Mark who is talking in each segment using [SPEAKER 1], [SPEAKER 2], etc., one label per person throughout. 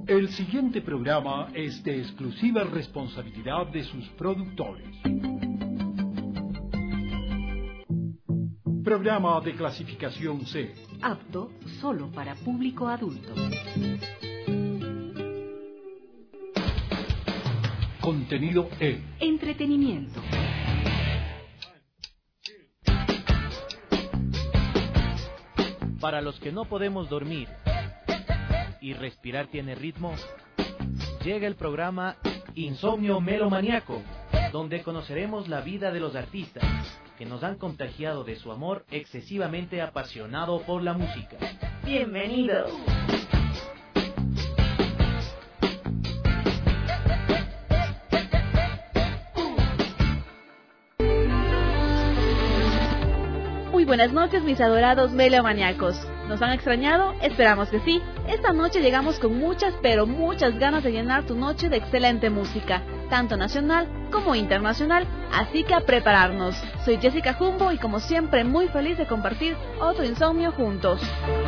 [SPEAKER 1] El siguiente programa es de exclusiva responsabilidad de sus productores. Programa de clasificación C.
[SPEAKER 2] Apto solo para público adulto.
[SPEAKER 1] Contenido E.
[SPEAKER 2] Entretenimiento.
[SPEAKER 3] Para los que no podemos dormir y respirar tiene ritmo, llega el programa Insomnio Melomaniaco, donde conoceremos la vida de los artistas que nos han contagiado de su amor excesivamente apasionado por la música.
[SPEAKER 2] ¡Bienvenidos! Muy buenas noches, mis adorados melomaniacos. ¿Nos han extrañado? Esperamos que sí. Esta noche llegamos con muchas, pero muchas ganas de llenar tu noche de excelente música, tanto nacional como internacional, así que a prepararnos. Soy Jessica Jumbo y como siempre muy feliz de compartir otro insomnio juntos.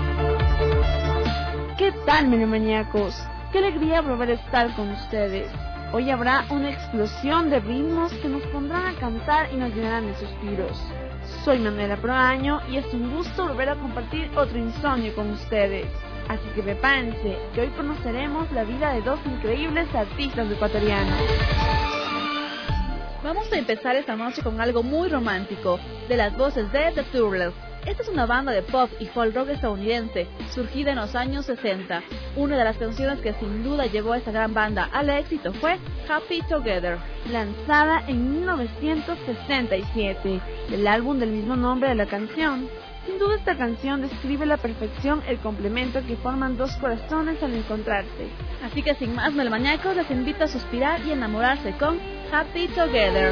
[SPEAKER 4] ¿Qué tal, melomaniacos? Qué alegría volver a estar con ustedes. Hoy habrá una explosión de ritmos que nos pondrán a cantar y nos llenarán de suspiros. Soy Manuela Proaño y es un gusto volver a compartir otro insomnio con ustedes. Así que prepárense, que hoy conoceremos la vida de dos increíbles artistas ecuatorianos.
[SPEAKER 2] Vamos a empezar esta noche con algo muy romántico, de las voces de The Turtles. Esta es una banda de pop y folk rock estadounidense, surgida en los años 60. Una de las canciones que sin duda llevó a esta gran banda al éxito fue Happy Together,
[SPEAKER 4] lanzada en 1967, el álbum del mismo nombre de la canción. Sin duda esta canción describe a la perfección el complemento que forman dos corazones al encontrarse.
[SPEAKER 2] Así que sin más melomaniacos, les invito a suspirar y enamorarse con Happy Together.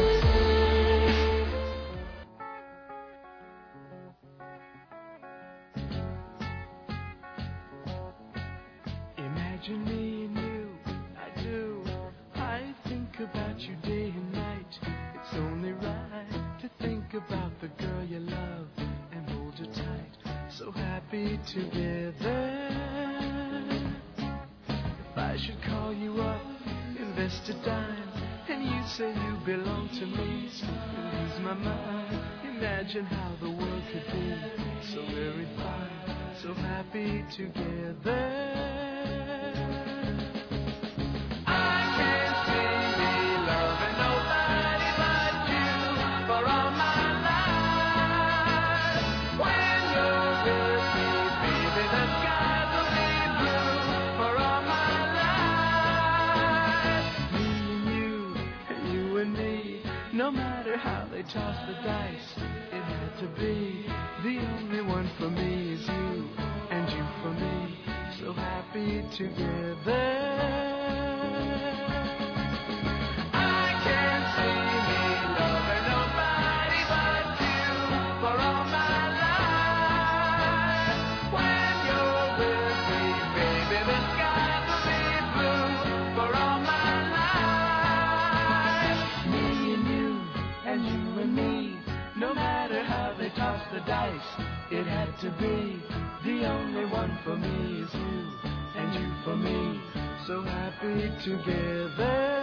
[SPEAKER 5] Imagine me and you, I do. I think about you day and night. It's only right to think about the girl you love and hold her tight. So happy together. If I should call you up, invest a dime, and you say you belong to me, I lose my mind. Imagine how the world could be so very fine, so happy together. No matter how they toss the dice, it had to be. The only one for me is you, and you for me, so happy together. I can't see me loving nobody but you for all my life. When you're with me, baby, the skies will be blue for all my life. Me and you, and you and me, no matter how they toss the dice, it had to be. The only one for me is you, and you for me, so happy together.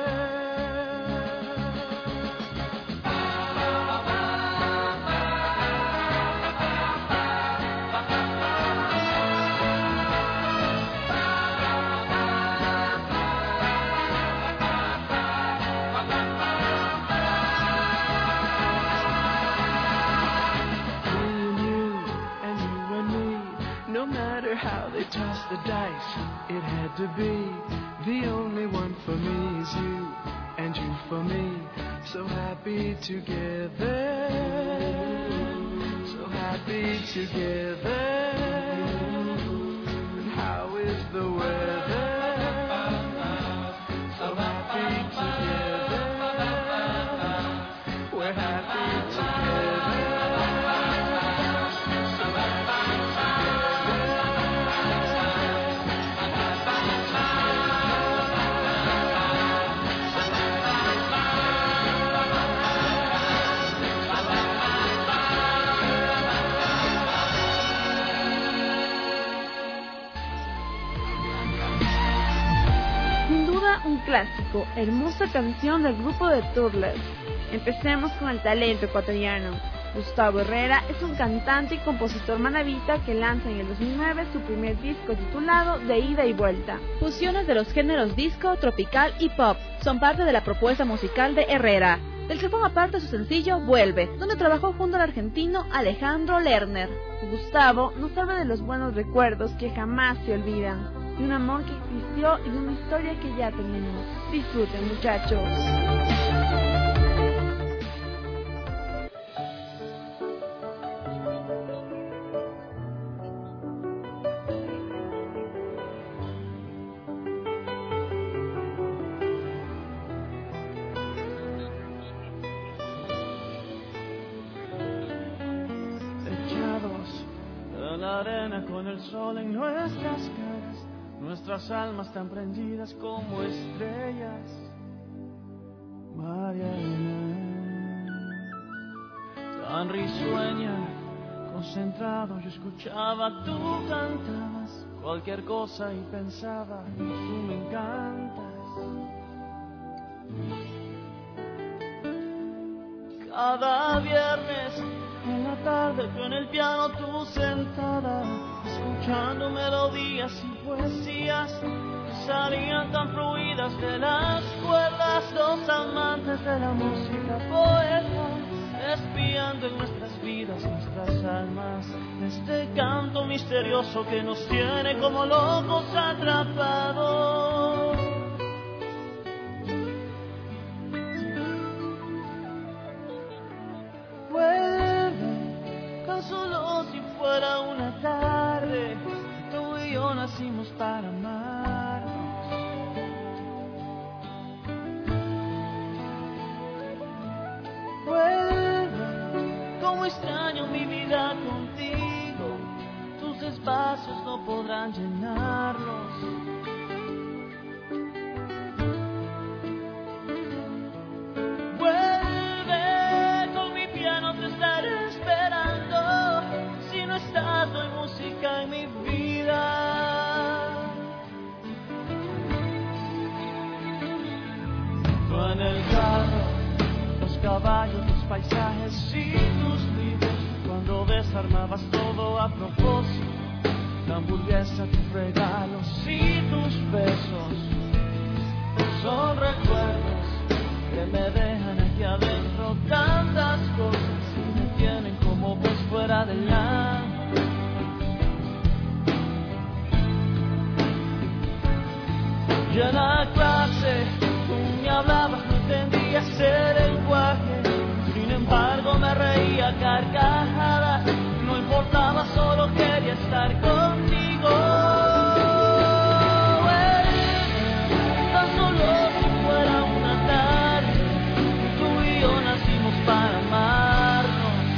[SPEAKER 5] How they toss the dice, it had to be. The only one for me is you, and you for me, so happy together, so happy together. And how is the weather? So happy together, we're happy together.
[SPEAKER 4] un clásico, hermosa canción del grupo de Turtles. Empecemos con el talento ecuatoriano. Gustavo Herrera es un cantante y compositor manabita que lanza en el 2009 su primer disco titulado De Ida y Vuelta.
[SPEAKER 2] Fusiones de los géneros disco, tropical y pop son parte de la propuesta musical de Herrera, del que forma parte su sencillo Vuelve, donde trabajó junto al argentino Alejandro Lerner.
[SPEAKER 4] Gustavo nos habla de los buenos recuerdos que jamás se olvidan, de un amor que existió y de una historia que ya tenemos. Disfruten, muchachos.
[SPEAKER 5] La arena con el sol en nuestras caras, nuestras almas tan prendidas como estrellas. Mariana, tan risueña, concentrado, yo escuchaba, tú cantabas cualquier cosa y pensaba, tú me encantas. Cada viernes en la tarde yo en el piano, tú sentada, escuchando melodías y poesías que salían tan fluidas de las cuerdas. Dos amantes de la música, poetas, espiando en nuestras vidas, nuestras almas, este canto misterioso que nos tiene como locos atrapados. Solo si fuera una tarde, tú y yo nacimos para amarnos. Vuelve, como extraño mi vida contigo, tus espacios no podrán llenarlos. No hay música en mi vida. Tú en el carro, los caballos, los paisajes y tus libros, cuando desarmabas todo a propósito, la hamburguesa, tus regalos y tus besos, son recuerdos que me dejan aquí adentro tantas cosas y me tienen como pez fuera del agua. Y en la clase tú me hablabas, no entendías el lenguaje, sin embargo me reía carcajadas, no importaba, solo quería estar contigo. Tan solo si fuera una tarde, tú y yo nacimos para amarnos.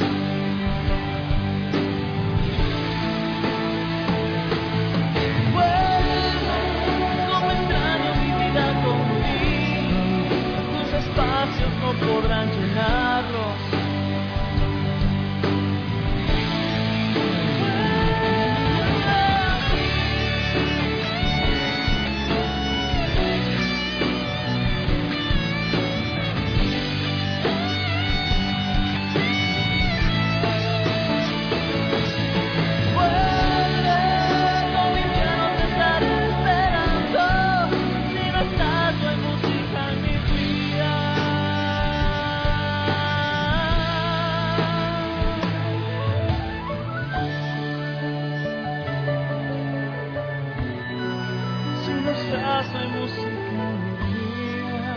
[SPEAKER 5] Espacios no podrán llenarlos. Soy música en mi vida.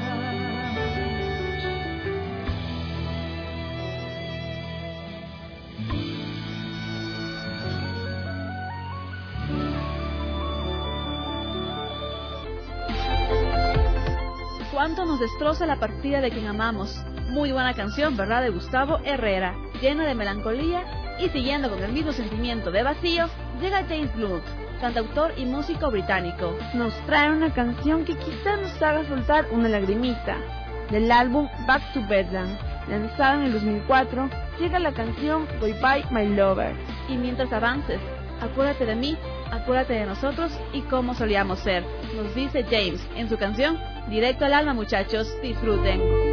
[SPEAKER 2] Cuánto nos destroza la partida de quien amamos. Muy buena canción, ¿verdad?, de Gustavo Herrera, llena de melancolía, y siguiendo con el mismo sentimiento de vacío, llega James Blunt, cantautor y músico británico.
[SPEAKER 4] Nos trae una canción que quizá nos haga soltar una lagrimita. Del álbum Back to Bedlam, lanzado en el 2004, llega la canción Goodbye My Lover.
[SPEAKER 2] Y mientras avances, acuérdate de mí, acuérdate de nosotros y cómo solíamos ser, nos dice James en su canción Directo al alma, muchachos, disfruten.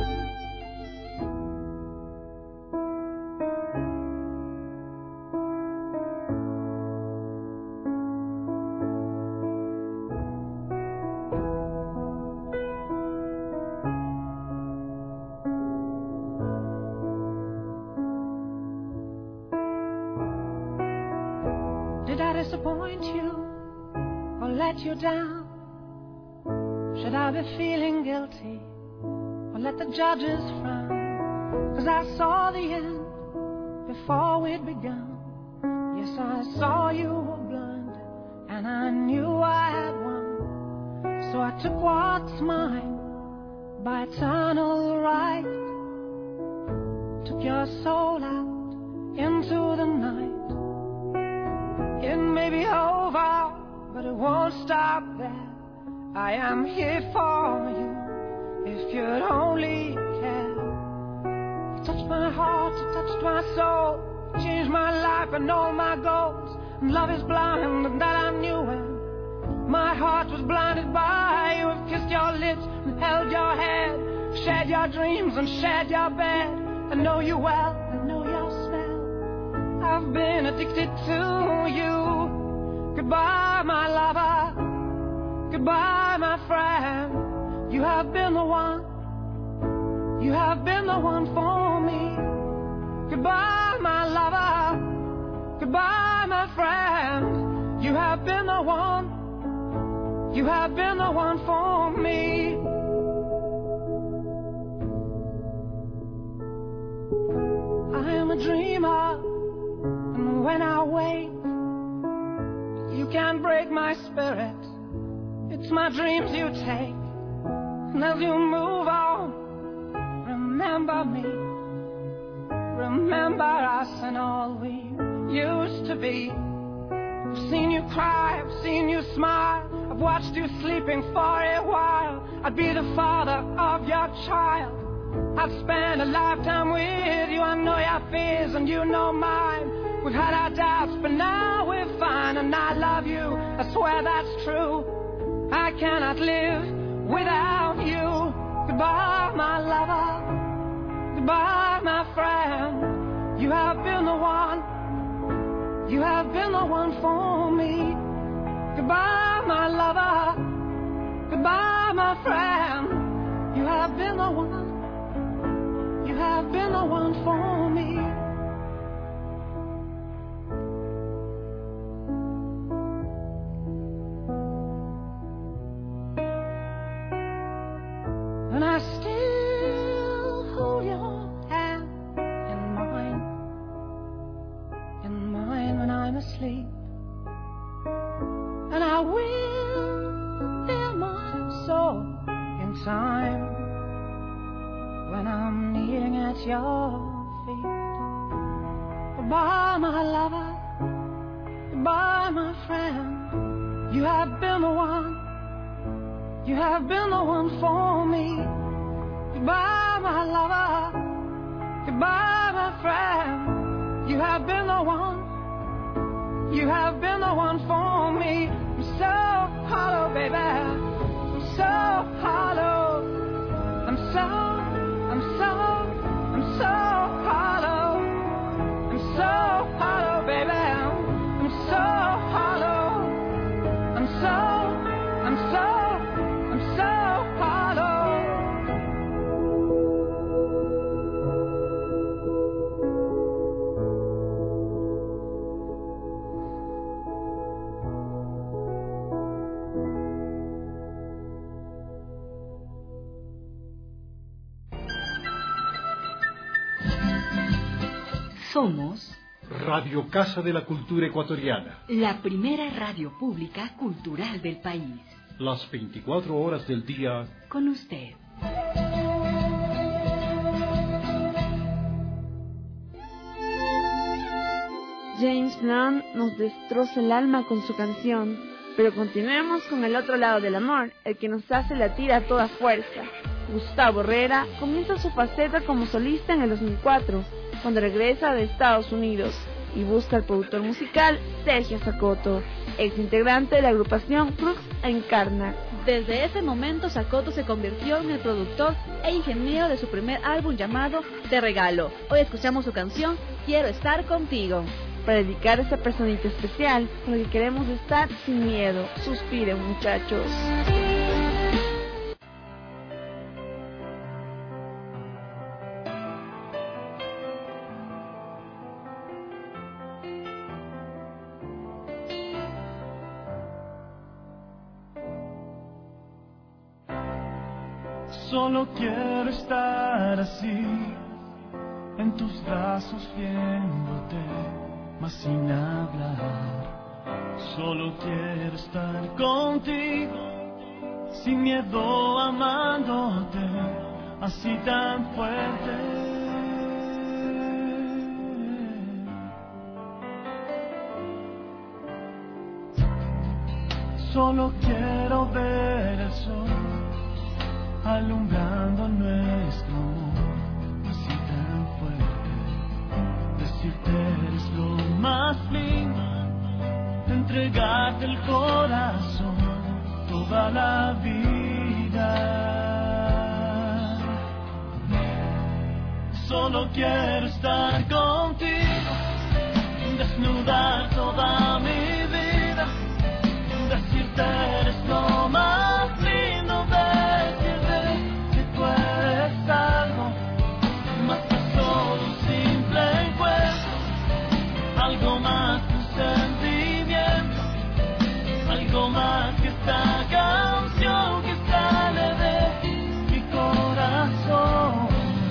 [SPEAKER 6] Did I disappoint you or let you down? Should I be feeling guilty or let the judges frown? 'Cause I saw the end before we'd begun. Yes, I saw you were blind and I knew I had won. So I took what's mine by eternal right. Took your soul out into the night. It may be over, but it won't stop there. I am here for you, if you'd only care. You touched my heart, you touched my soul, you changed my life and all my goals. And love is blind, and that I knew when my heart was blinded by you. I've kissed your lips and held your head, shared your dreams and shared your bed. I know you well, I know your smell. I've been addicted to you. Goodbye, my lover. Goodbye, my friend. You have been the one. You have been the one for me. Goodbye, my lover. Goodbye, my friend. You have been the one. You have been the one for me. I am a dreamer, and when I wake, you can't break my spirit. It's my dreams you take. And as you move on, remember me. Remember us and all we used to be. I've seen you cry, I've seen you smile, I've watched you sleeping for a while. I'd be the father of your child. I'd spend a lifetime with you. I know your fears and you know mine. We've had our doubts, but now we're fine. And I love you, I swear that's true. I cannot live without you. Goodbye, my lover. Goodbye, my friend. You have been the one. You have been the one for me. Goodbye, my lover. Goodbye, my friend. You have been the one. You have been the one for me. And I still hold your hand in mine when I'm asleep. And I will fill my soul in time when I'm kneeling at your feet. Goodbye, my lover. Goodbye, my friend. You have been the one. You have been the one for me. Goodbye, my lover. Goodbye, my friend. You have been the one. You have been the one for me. I'm so hollow, baby. I'm so hollow. I'm so hollow. I'm so hollow, baby. I'm so hollow. I'm so hollow.
[SPEAKER 7] Somos
[SPEAKER 1] Radio Casa de la Cultura Ecuatoriana.
[SPEAKER 7] la primera radio pública cultural del país.
[SPEAKER 1] Las 24 horas del día.
[SPEAKER 7] Con usted.
[SPEAKER 4] James Blunt nos destroza el alma con su canción, pero continuemos con el otro lado del amor, el que nos hace latir a toda fuerza. Gustavo Herrera comienza su faceta como solista en el 2004, cuando regresa de Estados Unidos y busca al productor musical Sergio Zacoto, ex integrante de la agrupación Crux Encarna.
[SPEAKER 2] Desde ese momento, Sakoto se convirtió en el productor e ingeniero de su primer álbum llamado Te Regalo. Hoy escuchamos su canción Quiero Estar Contigo.
[SPEAKER 4] Para dedicar a esta personita especial, porque queremos estar sin miedo. Suspiren, muchachos.
[SPEAKER 5] Solo quiero estar así, en tus brazos viéndote, mas sin hablar. Solo quiero estar contigo, sin miedo amándote, así tan fuerte. Solo quiero ver el sol alumbrando nuestro amor, así tan fuerte. Decirte eres lo más lindo, entregarte el corazón toda la vida. Solo quiero estar contigo, desnudar toda mi vida, decirte eres lo más lindo, algo más que un sentimiento, algo más que esta canción que sale de mi corazón.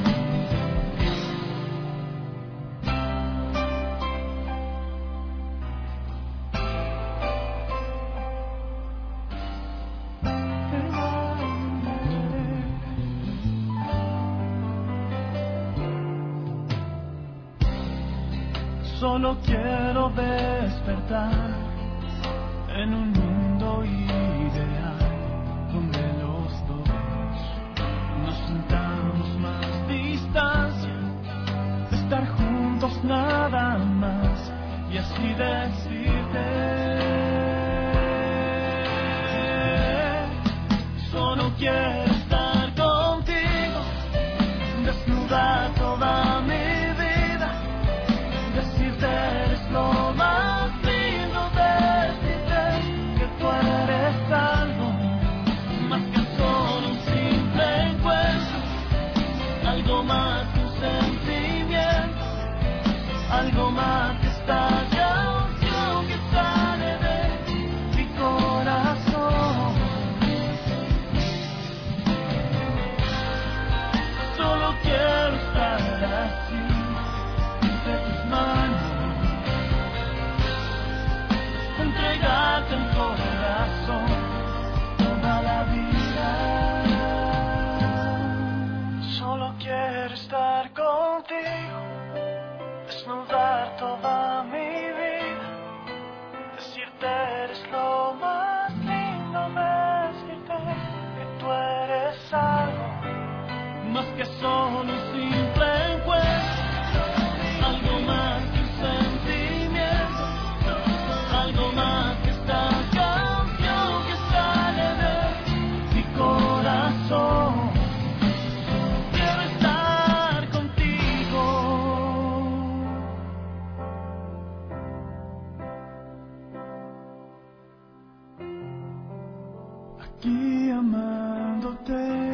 [SPEAKER 5] Solo quiero despertar en un mundo ideal donde los dos nos sintamos más distancia, estar juntos nada más y así decirte solo quiero estar contigo, desnudar toda mi eres lo más lindo, decirte que tú eres algo más que solo un simple encuentro, algo más que un sentimiento, algo más que esta canción que sale de mi corazón. Solo quiero estar así entre tus manos, entregarte el corazón toda la vida. Solo quiero estar contigo, desnudar toda mi vida, decirte eres lo más lindo, decirte que tú eres algo más que solo un simple encuentro, algo más que un sentimiento, algo más que esta canción que sale de mi corazón. Quiero estar contigo. Aquí amándote.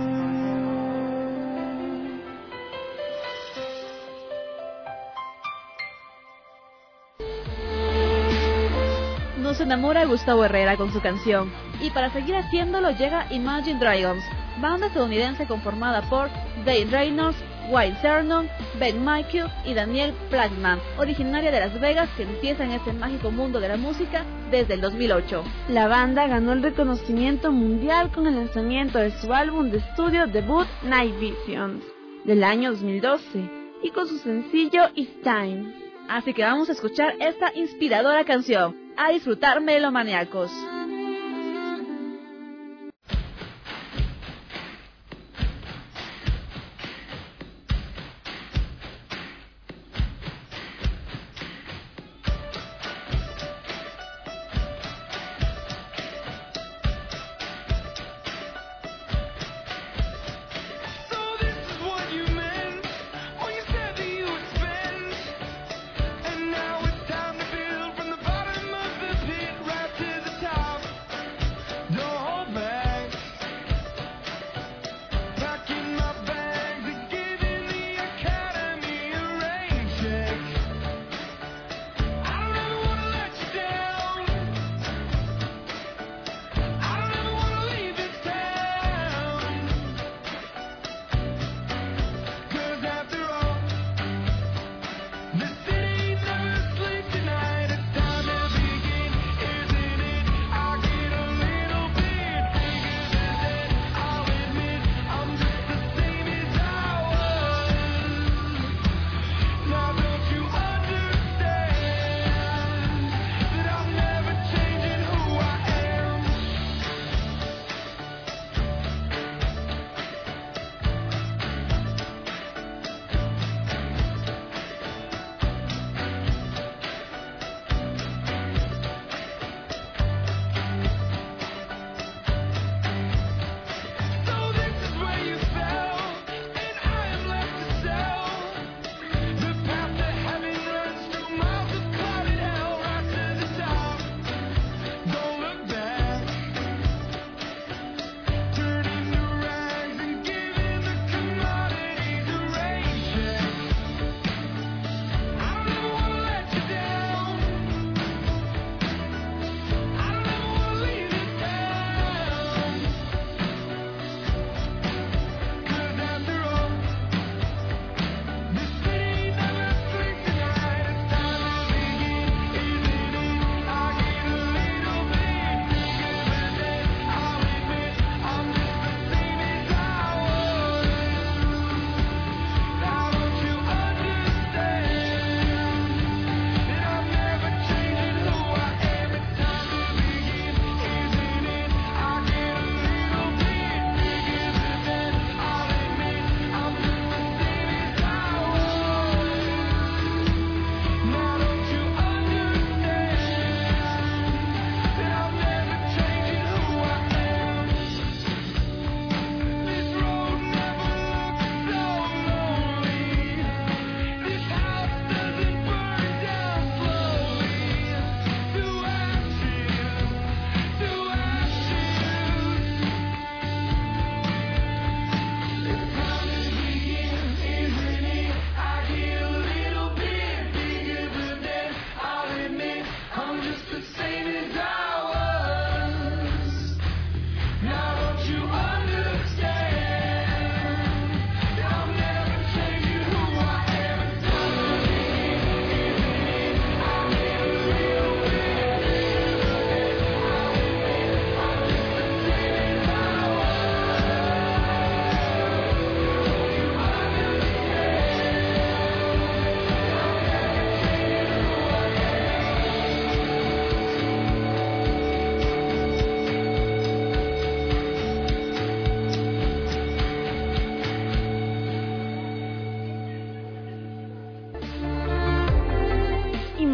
[SPEAKER 2] Nos enamora Gustavo Herrera con su canción, y para seguir haciéndolo llega Imagine Dragons, banda estadounidense conformada por Dave Reynolds, Wayne Cernon, Ben Michael y Daniel Plattman, originaria de Las Vegas, que empieza en este mágico mundo de la música desde el 2008.
[SPEAKER 4] La banda ganó el reconocimiento mundial con el lanzamiento de su álbum de estudio debut Night Visions del año 2012 y con su sencillo It's Time.
[SPEAKER 2] Así que vamos a escuchar esta inspiradora canción. A disfrutar, melomaníacos.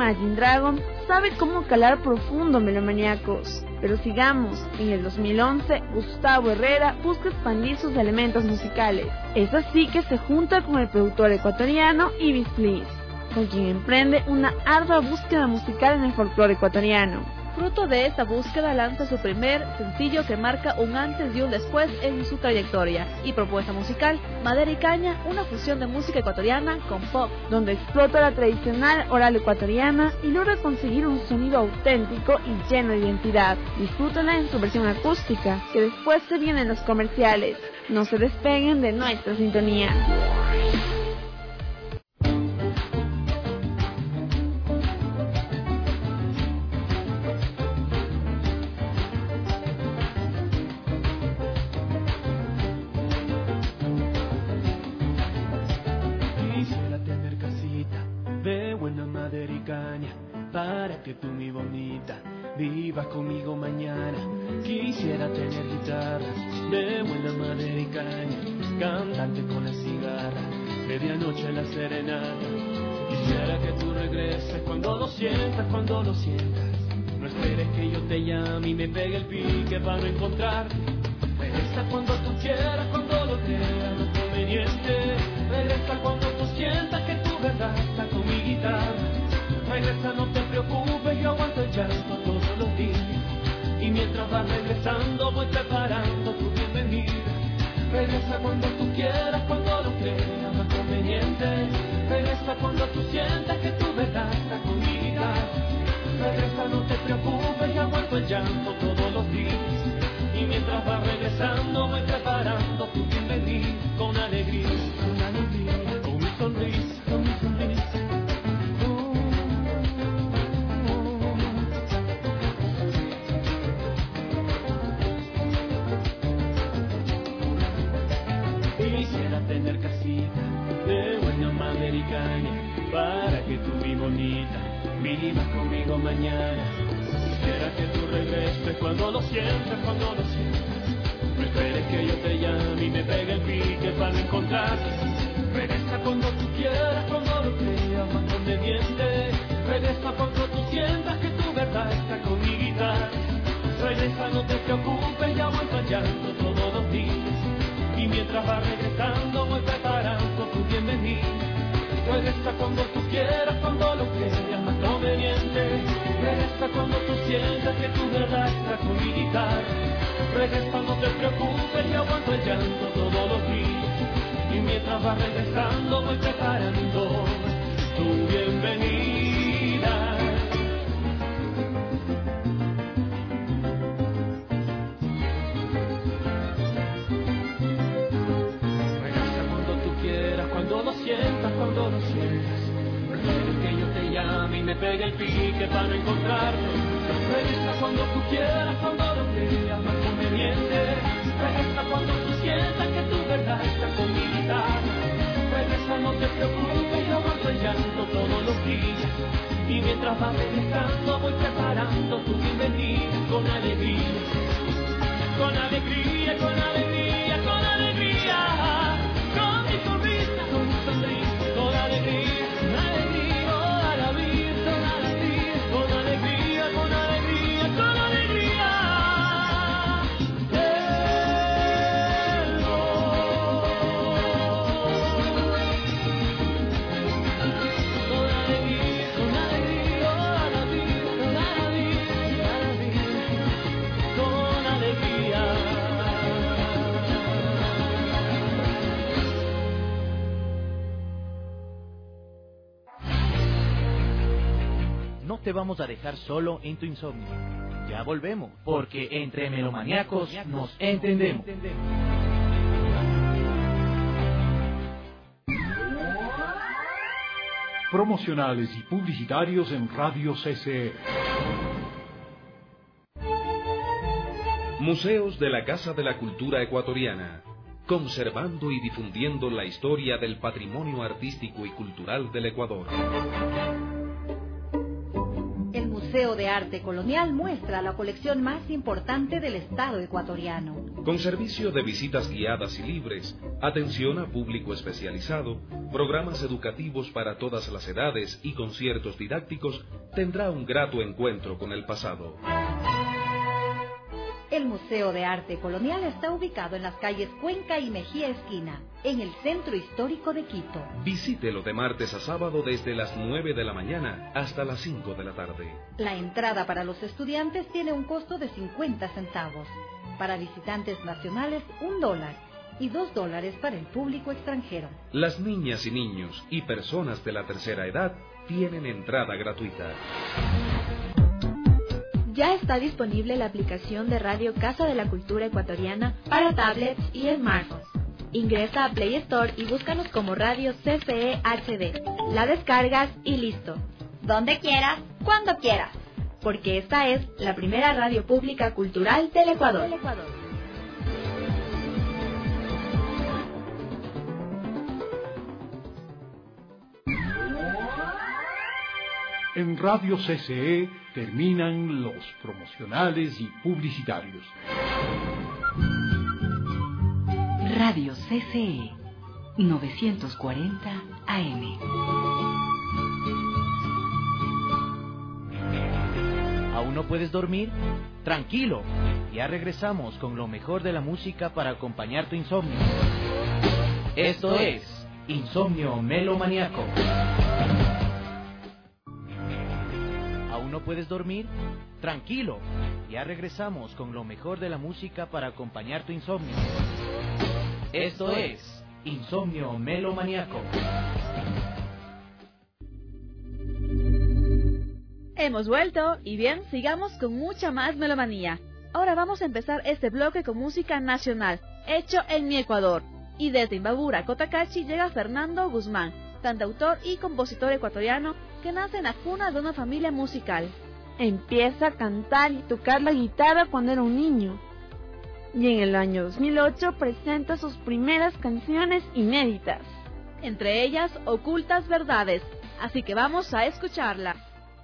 [SPEAKER 4] Imagine Dragon sabe cómo calar profundo, melomaníacos. Pero sigamos, en el 2011, Gustavo Herrera busca expandir sus elementos musicales. Es así que se junta con el productor ecuatoriano Ibis Please, con quien emprende una ardua búsqueda musical en el folclore ecuatoriano.
[SPEAKER 2] Fruto de esta búsqueda lanza su primer sencillo que marca un antes y un después en su trayectoria y propuesta musical, Madera y Caña, una fusión de música ecuatoriana con pop,
[SPEAKER 4] donde explota la tradicional oral ecuatoriana y logra conseguir un sonido auténtico y lleno de identidad. Disfrútala en su versión acústica, que después se vienen los comerciales. No se despeguen de nuestra sintonía.
[SPEAKER 5] Para que tú, mi bonita, vivas conmigo mañana. Quisiera tener guitarras de buena madera y caña, cantarte con la cigarra, medianoche la serenata. Quisiera que tú regreses cuando lo sientas, cuando lo sientas. No esperes que yo te llame y me pegue el pique para no encontrarte. Regresa cuando tú quieras, cuando lo creas no conveniente. Regresa cuando tú sientas que tu verdad está con mi guitarra. Regresa, no te preocupes, yo aguanto el llanto todos los días. Y mientras vas regresando voy preparando tu bienvenida. Regresa cuando tú quieras, cuando lo creas más conveniente. Regresa cuando tú sientas que tu verdad está con mi guitarra. Regresa, no te preocupes, yo aguanto el llanto todos los días. Y mientras vas regresando voy preparando tu bienvenida. Con alegría, con mi sonrisa, con mi sonrisa. Quisiera tener casita de buena madera y caña, para que tú, mi bonita, vivas conmigo mañana. Quisiera que tú regreses cuando lo sientas, cuando lo sientas. No esperes que yo te llame y me pegue el pique para no encontrarte. Regresa cuando tú quieras, cuando lo creas más conveniente. Regresa cuando tú sientas que tu verdad está con mi guitarra. Regresa, no te preocupes, ya aguanto el llanto todos los días. Y mientras vas regresando voy preparando tu bienvenida. Regresa cuando tú quieras, cuando lo creas más conveniente. Regresa cuando tú sientas que tu verdad está con mi guitarra. Regresa, no te preocupes, yo aguanto el llanto todos los días. Y mientras vas regresando voy preparando tu bienvenida. Cuando lo sientas, cuando lo sientas. Prefieres que yo te llame y me pegue el pique para no encontrarte. Regresa cuando tú quieras, cuando lo creas más conveniente. Regresa cuando tú sientas que tu verdad está con mi guitarra. Regresa, no te preocupes, yo aguanto el llanto todos los días. Y mientras vas regresando voy preparando tu bienvenida. Con alegría, con alegría, con alegría, con alegría. Con mi sonrisa, con mi sonrisa, con alegría, con alegría, a la vida, con alegría, con alegría, con alegría, con alegría. Con alegría, con alegría, a la vida, con alegría, con alegría.
[SPEAKER 3] No te vamos a dejar solo en tu insomnio. Ya volvemos, porque entre melomaníacos nos entendemos.
[SPEAKER 1] Promocionales y publicitarios en Radio CCE.
[SPEAKER 8] Museos de la Casa de la Cultura Ecuatoriana, conservando y difundiendo la historia del patrimonio artístico y cultural del Ecuador.
[SPEAKER 7] El Museo Museo de Arte Colonial muestra la colección más importante del Estado ecuatoriano.
[SPEAKER 8] Con servicio de visitas guiadas y libres, atención a público especializado, programas educativos para todas las edades y conciertos didácticos, tendrá un grato encuentro con el pasado.
[SPEAKER 7] El Museo de Arte Colonial está ubicado en las calles Cuenca y Mejía Esquina, en el centro histórico de Quito.
[SPEAKER 8] Visítelo de martes a sábado desde las 9 de la mañana hasta las 5 de la tarde.
[SPEAKER 7] La entrada para los estudiantes tiene un costo de 50 centavos. Para visitantes nacionales, $1 y $2 para el público extranjero.
[SPEAKER 8] Las niñas y niños y personas de la tercera edad tienen entrada gratuita.
[SPEAKER 2] Ya está disponible la aplicación de Radio Casa de la Cultura Ecuatoriana para tablets y smartphones. Ingresa a Play Store y búscanos como Radio CCE HD. La descargas y listo. Donde quieras, cuando quieras. Porque esta es la primera radio pública cultural del Ecuador.
[SPEAKER 1] En Radio CCE terminan los promocionales y publicitarios.
[SPEAKER 7] Radio CCE 940 AM.
[SPEAKER 3] ¿Aún no puedes dormir? Tranquilo, ya regresamos con lo mejor de la música para acompañar tu insomnio. Esto es Insomnio Melomaniaco. ¿Aún no puedes dormir? Tranquilo, ya regresamos con lo mejor de la música para acompañar tu insomnio. Esto es Insomnio Melomaniaco.
[SPEAKER 2] Hemos vuelto y bien, sigamos con mucha más melomanía. Ahora vamos a empezar este bloque con música nacional, hecho en mi Ecuador. Y desde Imbabura, Cotacachi, llega Fernando Guzmán, cantautor y compositor ecuatoriano que nace en la cuna de una familia musical.
[SPEAKER 4] Empieza a cantar y tocar la guitarra cuando era un niño. Y en el año 2008 presenta sus primeras canciones inéditas.
[SPEAKER 2] Entre ellas, Ocultas Verdades. Así que vamos a escucharla.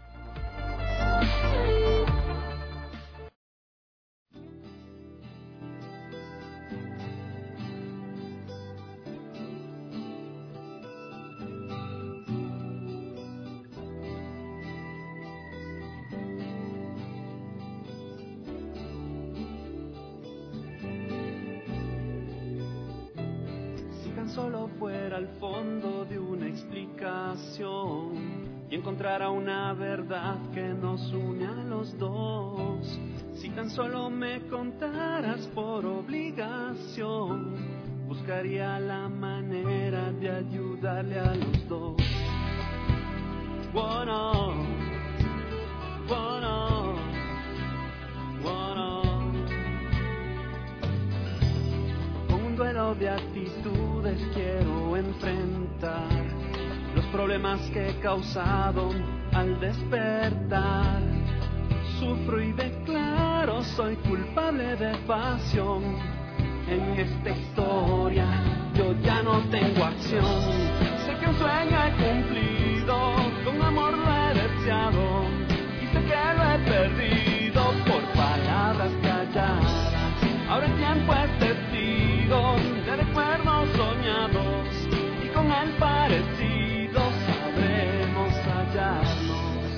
[SPEAKER 5] Solo fuera al fondo de una explicación y encontrara una verdad que nos une a los dos. Si tan solo me contaras por obligación, buscaría la manera de ayudarle a los dos. Oh, no. Oh, no. Oh, no. Con un duelo de actitudes quiero enfrentar los problemas que he causado al despertar. Sufro y declaro, soy culpable de pasión. En esta historia yo ya no tengo acción. Sé que un sueño he cumplido, con amor lo he deseado, y sé que lo he perdido por palabras calladas. Ahora el tiempo es testigo de recuerdos soñados, y con el parecido sabremos hallarnos.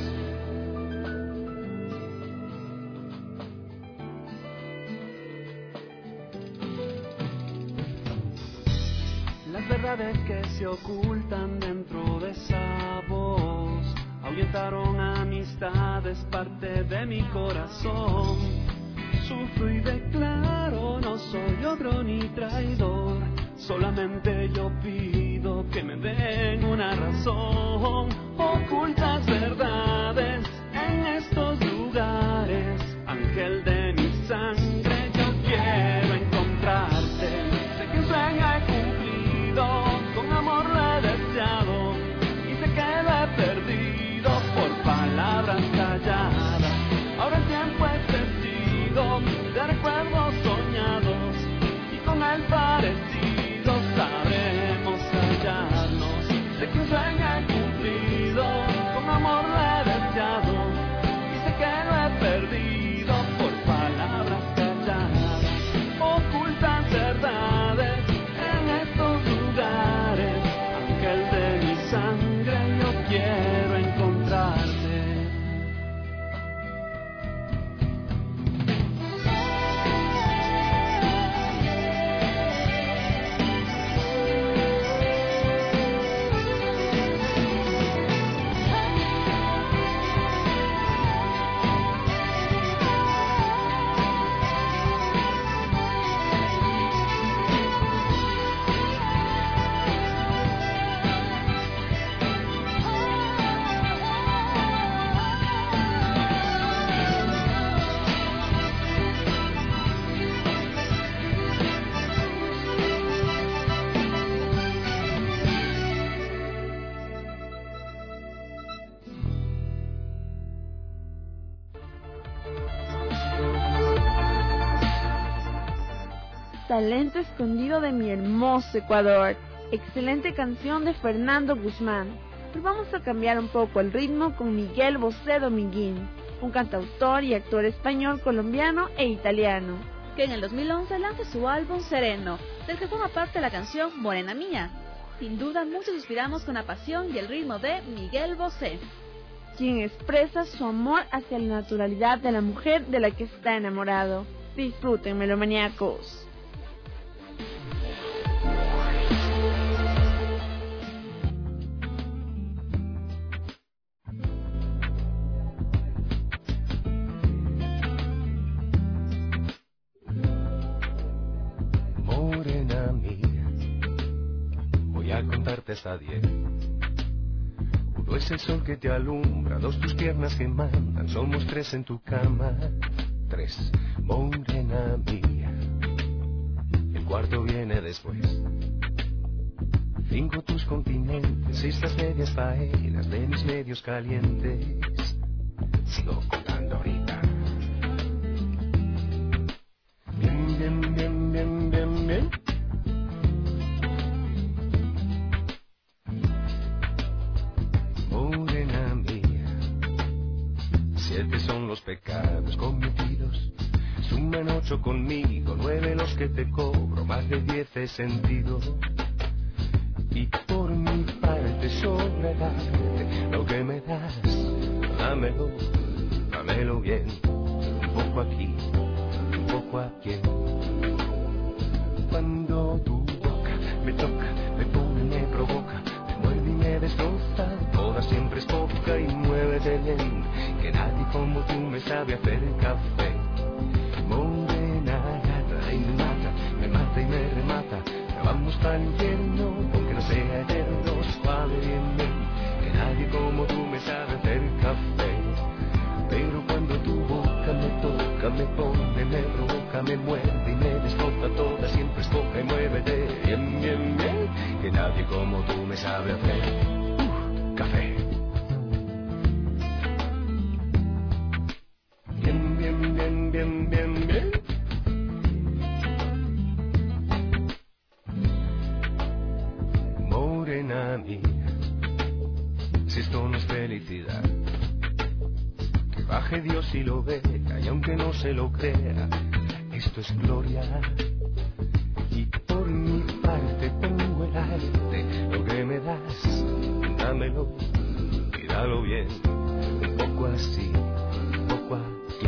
[SPEAKER 5] Las verdades que se ocultan dentro de esa voz ahuyentaron amistades, parte de mi corazón. Sufro y declaro, no soy ogro ni traidor, solamente yo pido que me den una razón. Ocultas verdades en estos lugares, ángel de mi sangre, yo quiero encontrarte. Sé que un sueño he cumplido, con amor lo he deseado, y sé que lo he perdido por palabras calladas. Ahora el tiempo es testigo de recuerdos soñados, y con el parecido sabremos hallarnos. Sé que un sueño he cumplido, con amor lo he
[SPEAKER 4] Talento escondido de mi hermoso Ecuador. Excelente canción de Fernando Guzmán. Pero vamos a cambiar un poco el ritmo con Miguel Bosé Dominguín, un cantautor y actor español, colombiano e italiano,
[SPEAKER 2] que en el 2011 lanza su álbum Sereno, del que forma parte la canción Morena Mía. Sin duda, muchos inspiramos con la pasión y el ritmo de Miguel Bosé,
[SPEAKER 4] quien expresa su amor hacia la naturalidad de la mujer de la que está enamorado. Disfruten, melomaniacos.
[SPEAKER 9] Morena mía, voy a contarte hasta 10. Uno es el sol que te alumbra, 2 tus piernas que mandan, somos 3 en tu cama. 3, morena mía, el cuarto viene después. 5 tus continentes, 6 las medias faenas de mis medios calientes. Sigo contando ahorita. Bien, bien, bien, bien, bien, bien. Morena mía, 7 son los pecados cometidos, suman 8 conmigo, 9 los que te cobro, más de 10 he sentido. Y por mi parte sobre darte lo que me das, dámelo, dámelo bien, un poco aquí, un poco aquí. Cuando tu boca me toca, me pone, me provoca, me muerde y me destroza, toda siempre es poca y muévete bien, que nadie como tú me sabe hacer café. Morena gata y me mata y me remata, vamos para el infierno, aunque no sea eterno, suave bien, bien, que nadie como tú me sabe hacer café. Pero cuando tu boca me toca, me pone, me provoca, me muerde y me destroza, toda siempre es poca y muévete bien, bien, bien, que nadie como tú me sabe hacer café. Bien, bien, bien, bien, bien, bien. Morena mía, si esto no es felicidad, que baje Dios y lo vea, y aunque no se lo crea, esto es gloria. Y por mi parte pongo el arte, lo que me das, dámelo y dalo bien, un poco así, un poco aquí.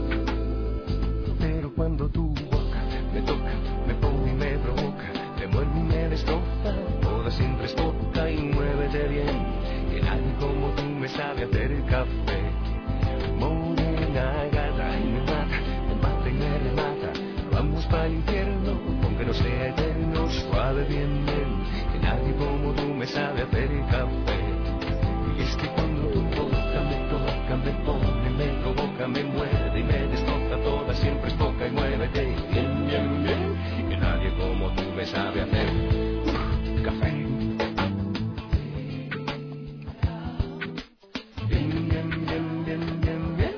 [SPEAKER 9] Pero cuando tu boca me toca, me pone y me provoca, me muerde y me destroza, toda siempre es poca y muévete bien, que nadie como tú me sabe hacer café. Morena gata y me mata y me remata, vamos para el infierno, aunque no sea eterno, suave bien, bien, que nadie como tú me sabe hacer café. Y es que cuando tu boca me toca, me pone, me provoca, me muerde y me destroza, toda siempre es poca y muévete bien, bien, bien, que nadie como tú me sabe hacer café. Bien, bien, bien, bien, bien, bien.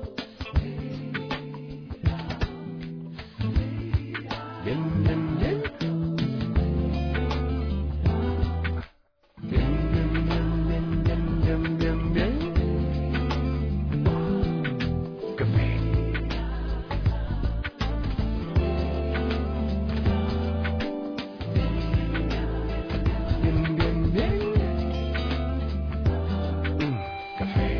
[SPEAKER 9] Bien, bien, bien. Bien, bien, bien, bien, bien, bien, bien. Café. Bien, bien, bien. Café.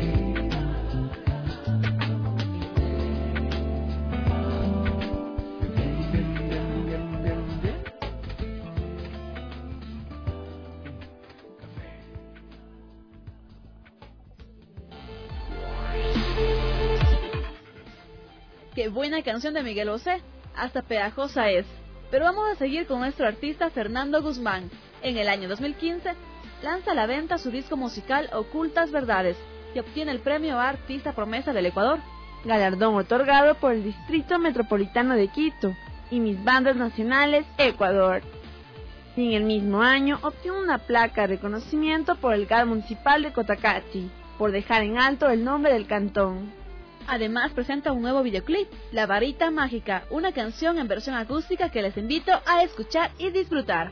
[SPEAKER 2] Qué buena canción de Miguel Bosé, hasta pegajosa es. Pero vamos a seguir con nuestro artista Fernando Guzmán. En el año 2015, lanza a la venta su disco musical Ocultas Verdades, y obtiene el premio a Artista Promesa del Ecuador,
[SPEAKER 4] galardón otorgado por el Distrito Metropolitano de Quito y Mis Bandas Nacionales Ecuador. Y en el mismo año obtiene una placa de reconocimiento por el GAD municipal de Cotacachi, por dejar en alto el nombre del cantón.
[SPEAKER 2] Además presenta un nuevo videoclip, La Varita Mágica, una canción en versión acústica que les invito a escuchar y disfrutar.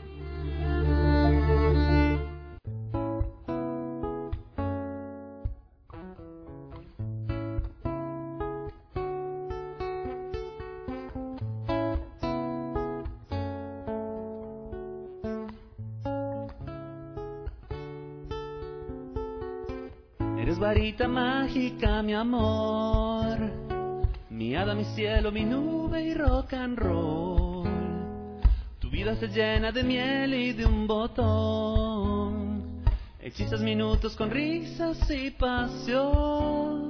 [SPEAKER 10] Eres varita mágica, mi amor, mi hada, mi cielo, mi nube y rock and roll. Tu vida se llena de miel y de un botón. Hechizas minutos con risas y pasión.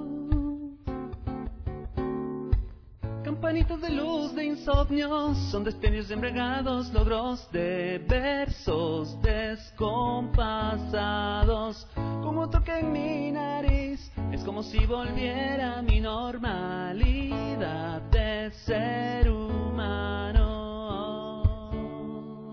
[SPEAKER 10] Campanitas de luz, de insomnios, son destellos embriagados, logros de versos descompasados. Como toque en mi nariz, es como si volviera a mi normalidad de ser humano.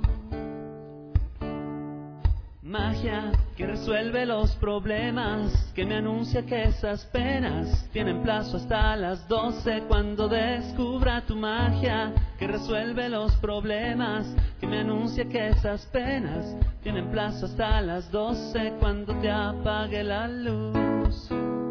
[SPEAKER 10] Magia que resuelve los problemas, que me anuncia que esas penas tienen plazo hasta las 12 cuando descubra tu magia. Que resuelve los problemas, que me anuncia que esas penas tienen plazo hasta las 12 cuando te apague la luz.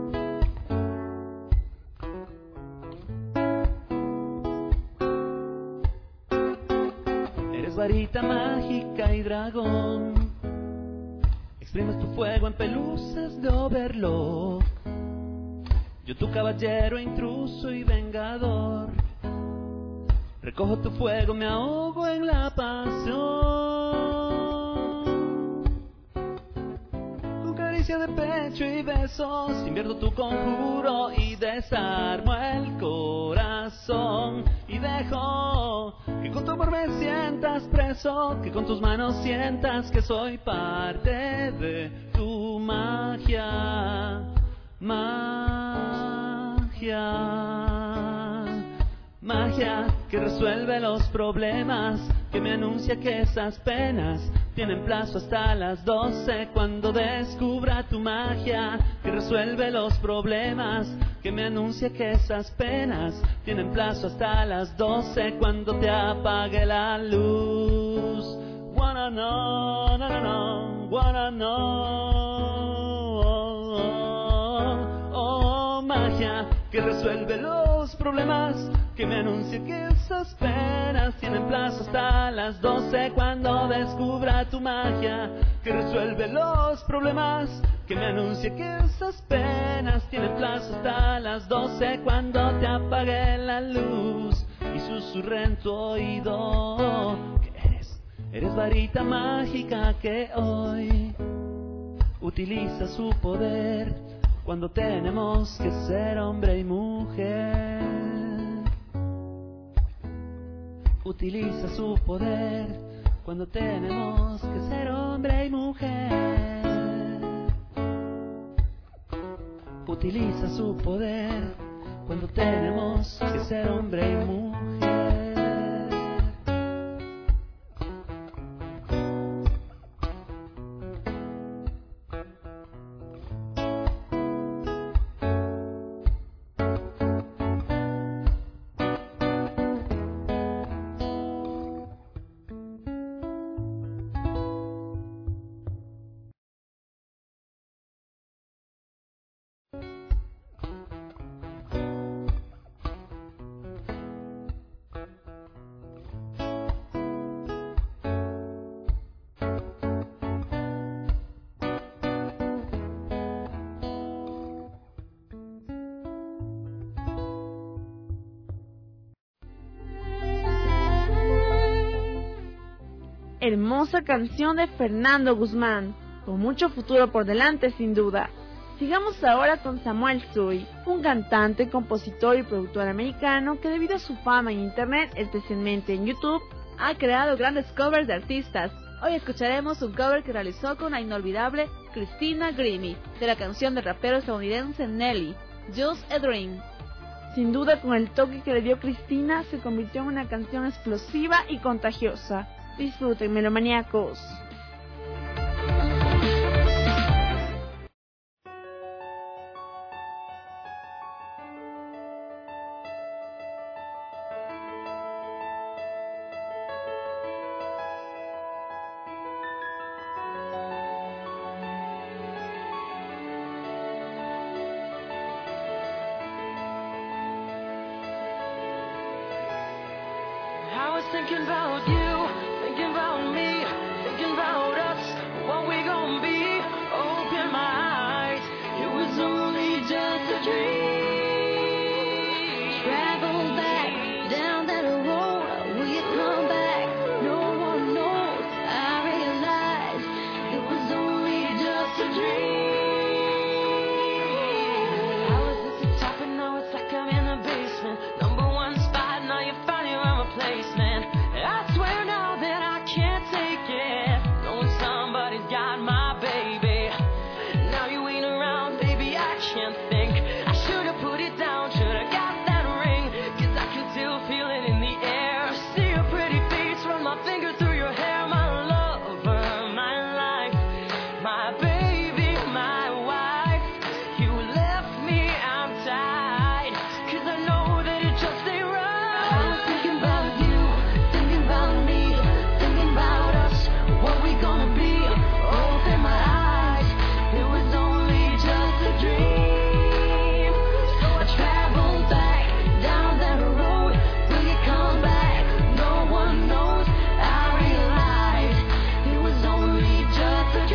[SPEAKER 10] Eres varita mágica y dragón, exprimes tu fuego en pelusas de overlock. Yo tu caballero intruso y vengador, recojo tu fuego, me ahogo en la pasión. Con caricia de pecho y besos, invierto tu conjuro y desarmo el corazón. Y dejo que con tu amor me sientas preso, que con tus manos sientas que soy parte de tu magia. Magia que resuelve los problemas, que me anuncia que esas penas tienen plazo hasta las 12 cuando descubra tu magia. Que resuelve los problemas, que me anuncia que esas penas tienen plazo hasta las 12 cuando te apague la luz. Wanna know, no, no, no, wanna know. Oh, magia que resuelve los problemas, que me anuncia que esas penas tienen plazo hasta las 12 cuando descubra tu magia. Que resuelve los problemas, que me anuncia que esas penas tienen plazo hasta las 12 cuando te apague la luz. Y susurre en tu oído que eres varita mágica que hoy utiliza su poder cuando tenemos que ser hombre y mujer. Utiliza su poder cuando tenemos que ser hombre y mujer. Utiliza su poder cuando tenemos que ser hombre y mujer.
[SPEAKER 4] Hermosa canción de Fernando Guzmán, con mucho futuro por delante sin duda. Sigamos ahora con Samuel Sui, un cantante, compositor y productor americano que debido a su fama en internet, especialmente en YouTube,
[SPEAKER 2] ha creado grandes covers de artistas. Hoy escucharemos un cover que realizó con la inolvidable Christina Grimmie, de la canción del rapero estadounidense Nelly, Just a Dream.
[SPEAKER 4] Sin duda, con el toque que le dio Cristina, se convirtió en una canción explosiva y contagiosa. Disfruten, melomaníacos.
[SPEAKER 5] was thinking about you, thinking about me, thinking about us, what we gon' be. Open my eyes, it was only just a dream.
[SPEAKER 11] Travel back down that road, will you come back? No one knows. I realized it was only just a dream.
[SPEAKER 5] I was at the top and now it's like I'm in the basement. Number one spot, now you finally want replacement. I swear now that I can't take it, knowing somebody's got my baby. Now you ain't around, baby, I can't think. I should've put it down, should've got that ring, 'cause I can still feel it in the air. See your pretty face, run my finger through your hair. My lover, my life, my baby, my wife. You left me, I'm tied, 'cause I know that it just ain't right.
[SPEAKER 11] I was thinking about you, thinking about me, thinking about us, what we gonna be. Open my eyes, it was only just a dream. So I traveled back down that road, will you come back? No one knows. I realized it was only just a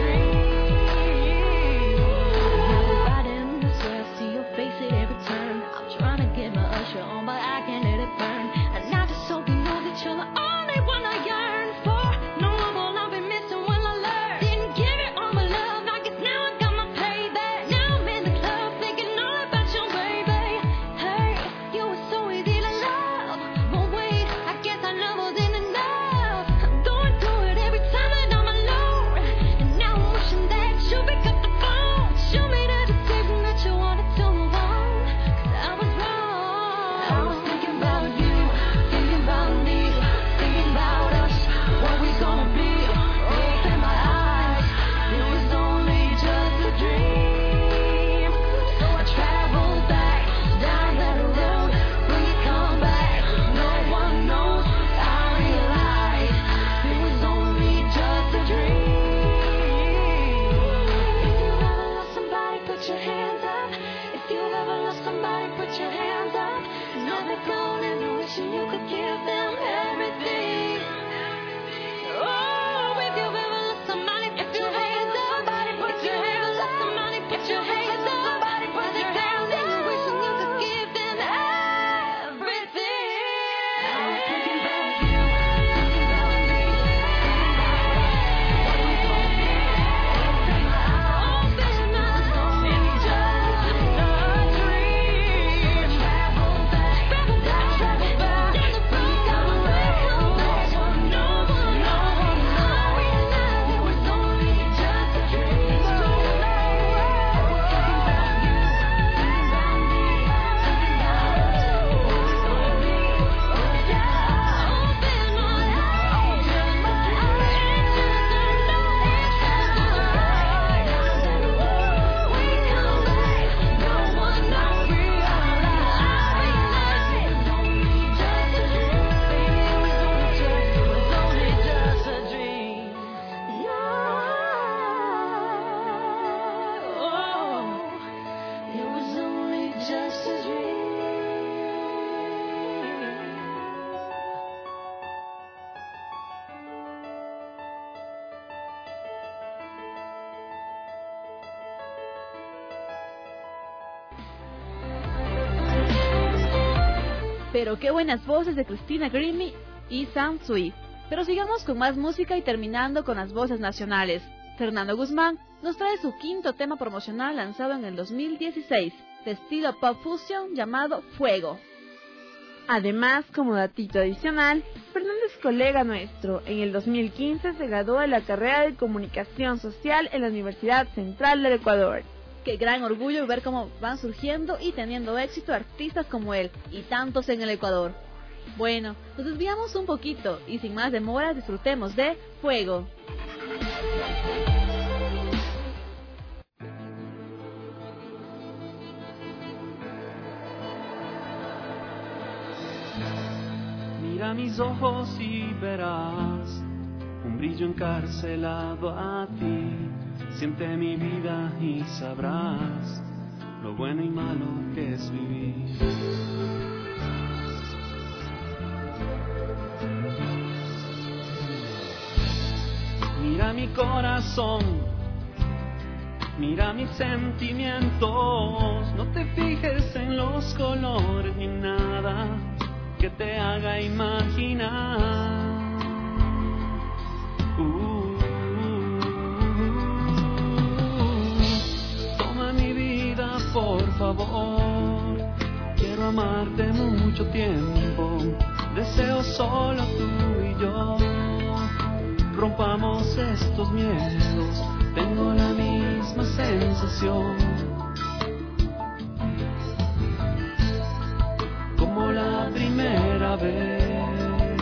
[SPEAKER 11] dream. Riding this way, I see your face at every turn. I'm trying to get my usher on, but I can't let it burn. And I just hope you know that you're the only one I yearn for. No one will I be missing when I learn. Didn't give it all my love, I guess now I got my payback. Now I'm in the club thinking all about your baby. Hey, you were so easy to love, but wait, I guess I love wasn't enough. I'm going through it every time that I'm alone, and now I'm wishing that you pick up the phone. Show me the decision that you wanted to move on, 'cause I was wrong. I was thinking about you, thinking about me, thinking about us, what we gonna be. Open my eyes, it was only just a dream. So I traveled back down that road, will you come back? No one knows. I realized it was only just a dream. If you've ever lost somebody, put your hands up. If you've ever lost somebody, put your hands up. Now they're gone and you're wishing you could give them everything. Oh, if you've ever lost somebody, put your hands up. If you've ever lost somebody, put your hands up. Now they're gone and you're wishing you could give them everything. I was thinking about you, thinking about me, thinking about us, what we gonna be. Open my eyes, it was only just a dream. Travel back down the road, we got away. No one knows. I realized it was only just a dream. I was thinking about you, thinking about me, thinking about us, what we gonna be. Oh yeah, open my eyes, just a dream. Down that road, we come back. No one knows. I realized it was only just a dream.
[SPEAKER 5] It was only just a dream.
[SPEAKER 11] No, it was only just a dream.
[SPEAKER 2] Pero qué buenas voces de Christina Grimmie y Sam Sweet. Pero sigamos con más música y terminando con las voces nacionales. Fernando Guzmán nos trae su quinto tema promocional lanzado en el 2016, de estilo pop fusion llamado Fuego.
[SPEAKER 4] Además, como datito adicional, Fernando es colega nuestro. En el 2015 se graduó de la carrera de Comunicación Social en la Universidad Central del Ecuador.
[SPEAKER 2] Qué gran orgullo ver cómo van surgiendo y teniendo éxito artistas como él, y tantos en el Ecuador. Bueno, nos desviamos un poquito, y sin más demora disfrutemos de Fuego.
[SPEAKER 10] Mira mis ojos y verás un brillo encarcelado a ti. Siente mi vida y sabrás lo bueno y malo que es vivir. Mira mi corazón, mira mis sentimientos. No te fijes en los colores ni nada que te haga imaginar. Toma mi vida, por favor. Quiero amarte mucho tiempo. Deseo solo tú y yo. Rompamos estos miedos. Tengo la misma sensación. Como la primera vez.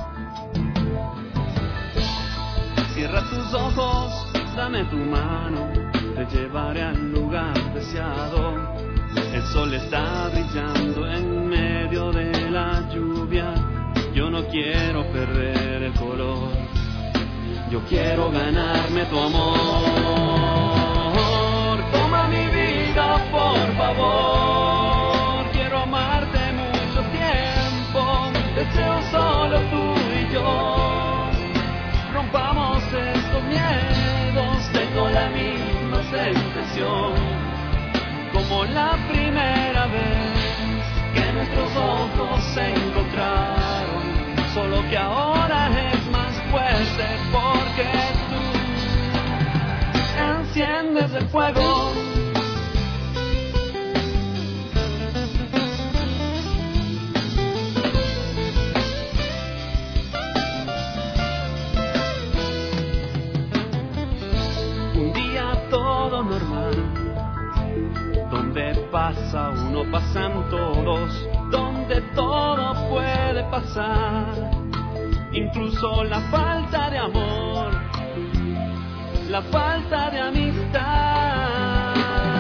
[SPEAKER 10] Cierra tus ojos, dame tu mano. Te llevaré al lugar deseado. El sol está brillando en medio de la lluvia. Yo no quiero perder el color. Yo quiero ganarme tu amor. Toma mi vida, por favor. Quiero amarte mucho tiempo. Deseo solo tú y yo. Rompamos estos miedos. Tengo la misma sensación. Como la primera vez que nuestros ojos se encontraron. Solo que ahora es más fuerte porque tú enciendes el fuego. Un día todo normal, donde pasa uno pasan todos, donde todo puede pasar, incluso la falta de amor, la falta de amistad.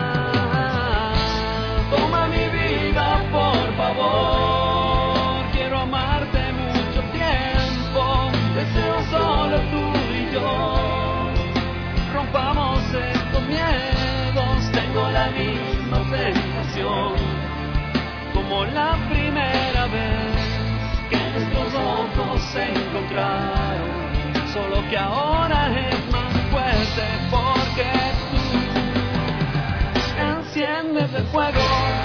[SPEAKER 10] Toma mi vida, por favor, quiero amarte mucho tiempo, deseo solo tú y yo. Rompamos estos miedos, tengo la misma sensación, como la primera vez que nuestros ojos se encontraron, solo que ahora es más fuerte porque tú enciendes el fuego.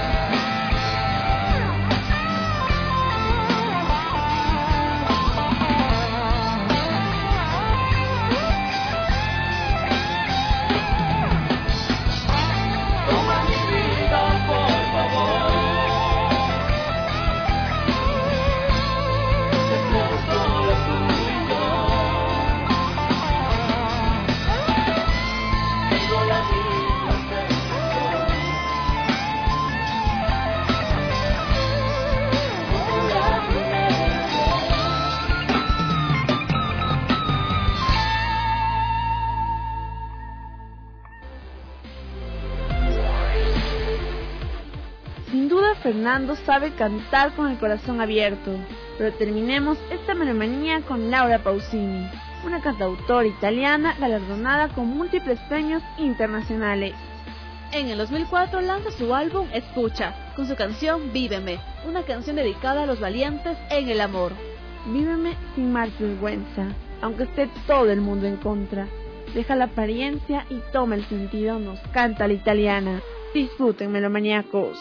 [SPEAKER 4] Fernando sabe cantar con el corazón abierto, pero terminemos esta melomanía con Laura Pausini, una cantautora italiana galardonada con múltiples premios internacionales.
[SPEAKER 2] En el 2004 lanza su álbum Escucha, con su canción Víveme, una canción dedicada a los valientes en el amor.
[SPEAKER 4] Víveme sin más vergüenza, aunque esté todo el mundo en contra. Deja la apariencia y toma el sentido, nos canta la italiana. Disfruten, melomaniacos.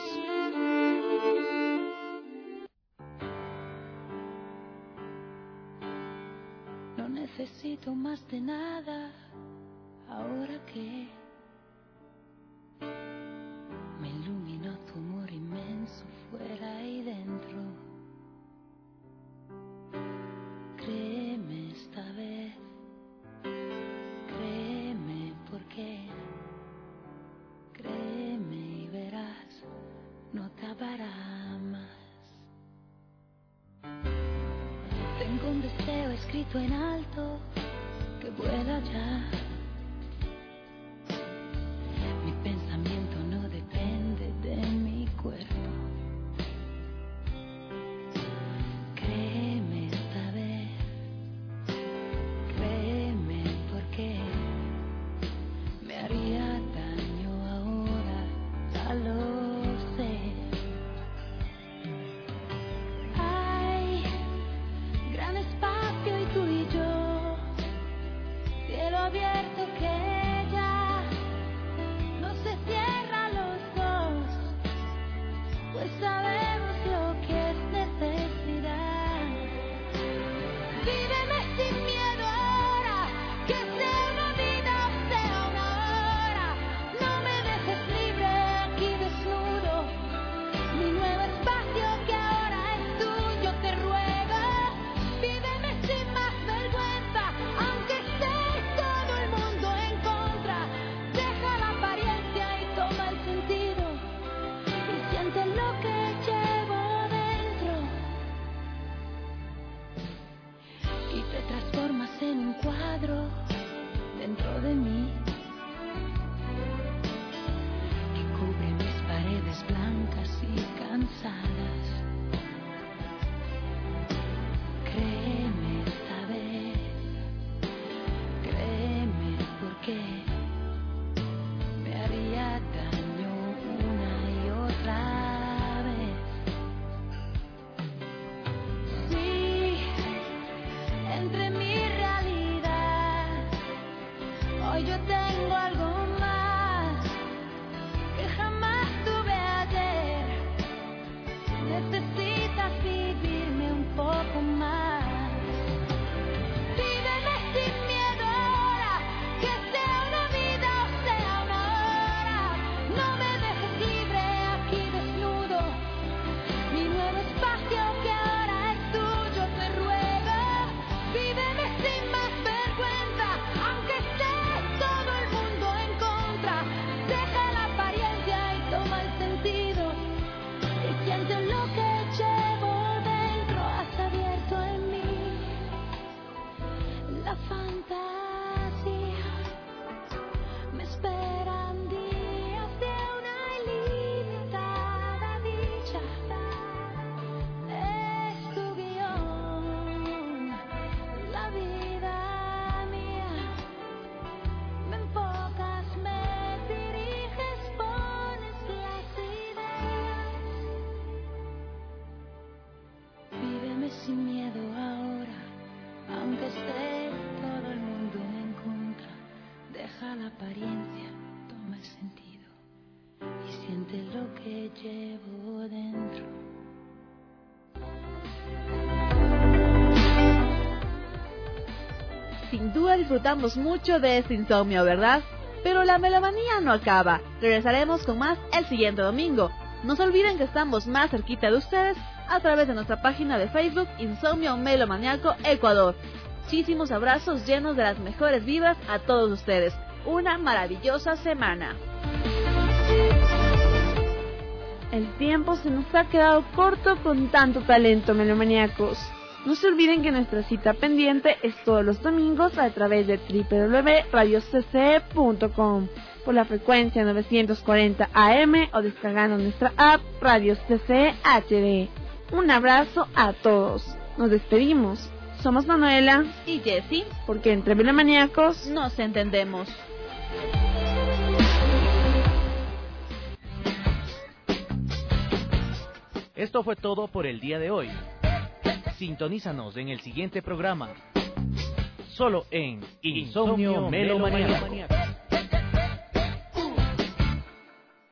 [SPEAKER 11] No necesito más de nada ahora que me iluminó tu amor inmenso fuera y dentro. Créeme esta vez, créeme porque créeme y verás, no te acabará más. Tengo un deseo escrito en alto que vuela ya. Mi pensamiento no depende de mi cuerpo. Créeme esta vez, créeme porque me haría daño ahora, ya lo sé. Hay gran espacio y tú y yo, cielo abierto cuadro dentro de mí que cubre mis paredes blancas y cansadas. Créeme esta vez, créeme porque me haría daño una y otra vez. Sí, entre mi realidad, hoy yo tengo algo más que jamás tuve ayer. Necesitas vivirme un poco más. Víveme sin miedo ahora, que sea una vida o sea una hora. No me dejes libre aquí desnudo, mi nuevo espacio que ahora es tuyo, te ruego. Víveme sin más vergüenza, aunque esté todo el mundo en contra. Deja la apariencia y toma el sentido, y siente lo que llevo dentro. Has abierto en mí la fantasía. Me esperan días de una ilimitada dicha. Es tu guión, la vida mía. Me enfocas, me diriges, pones las ideas. Víveme sin miedo ahora, aunque esté todo el mundo en contra. Deja la apariencia, toma el sentido, y siente lo que llevo dentro.
[SPEAKER 2] Sin duda disfrutamos mucho de este insomnio, ¿verdad? Pero la melomanía no acaba. Regresaremos con más el siguiente domingo. No se olviden que estamos más cerquita de ustedes a través de nuestra página de Facebook Insomnio Melomaniaco Ecuador. Muchísimos abrazos llenos de las mejores vibras a todos ustedes. Una maravillosa semana.
[SPEAKER 4] El tiempo se nos ha quedado corto con tanto talento, melomaniacos. No se olviden que nuestra cita pendiente es todos los domingos a través de www.radiocce.com por la frecuencia 940 AM o descargando nuestra app Radio CC HD. Un abrazo a todos. Nos despedimos. Somos Manuela
[SPEAKER 2] y Jessie,
[SPEAKER 4] porque entre melomaniacos
[SPEAKER 2] nos entendemos.
[SPEAKER 3] Esto fue todo por el día de hoy. Sintonízanos en el siguiente programa, solo en Insomnio Melomaniaco.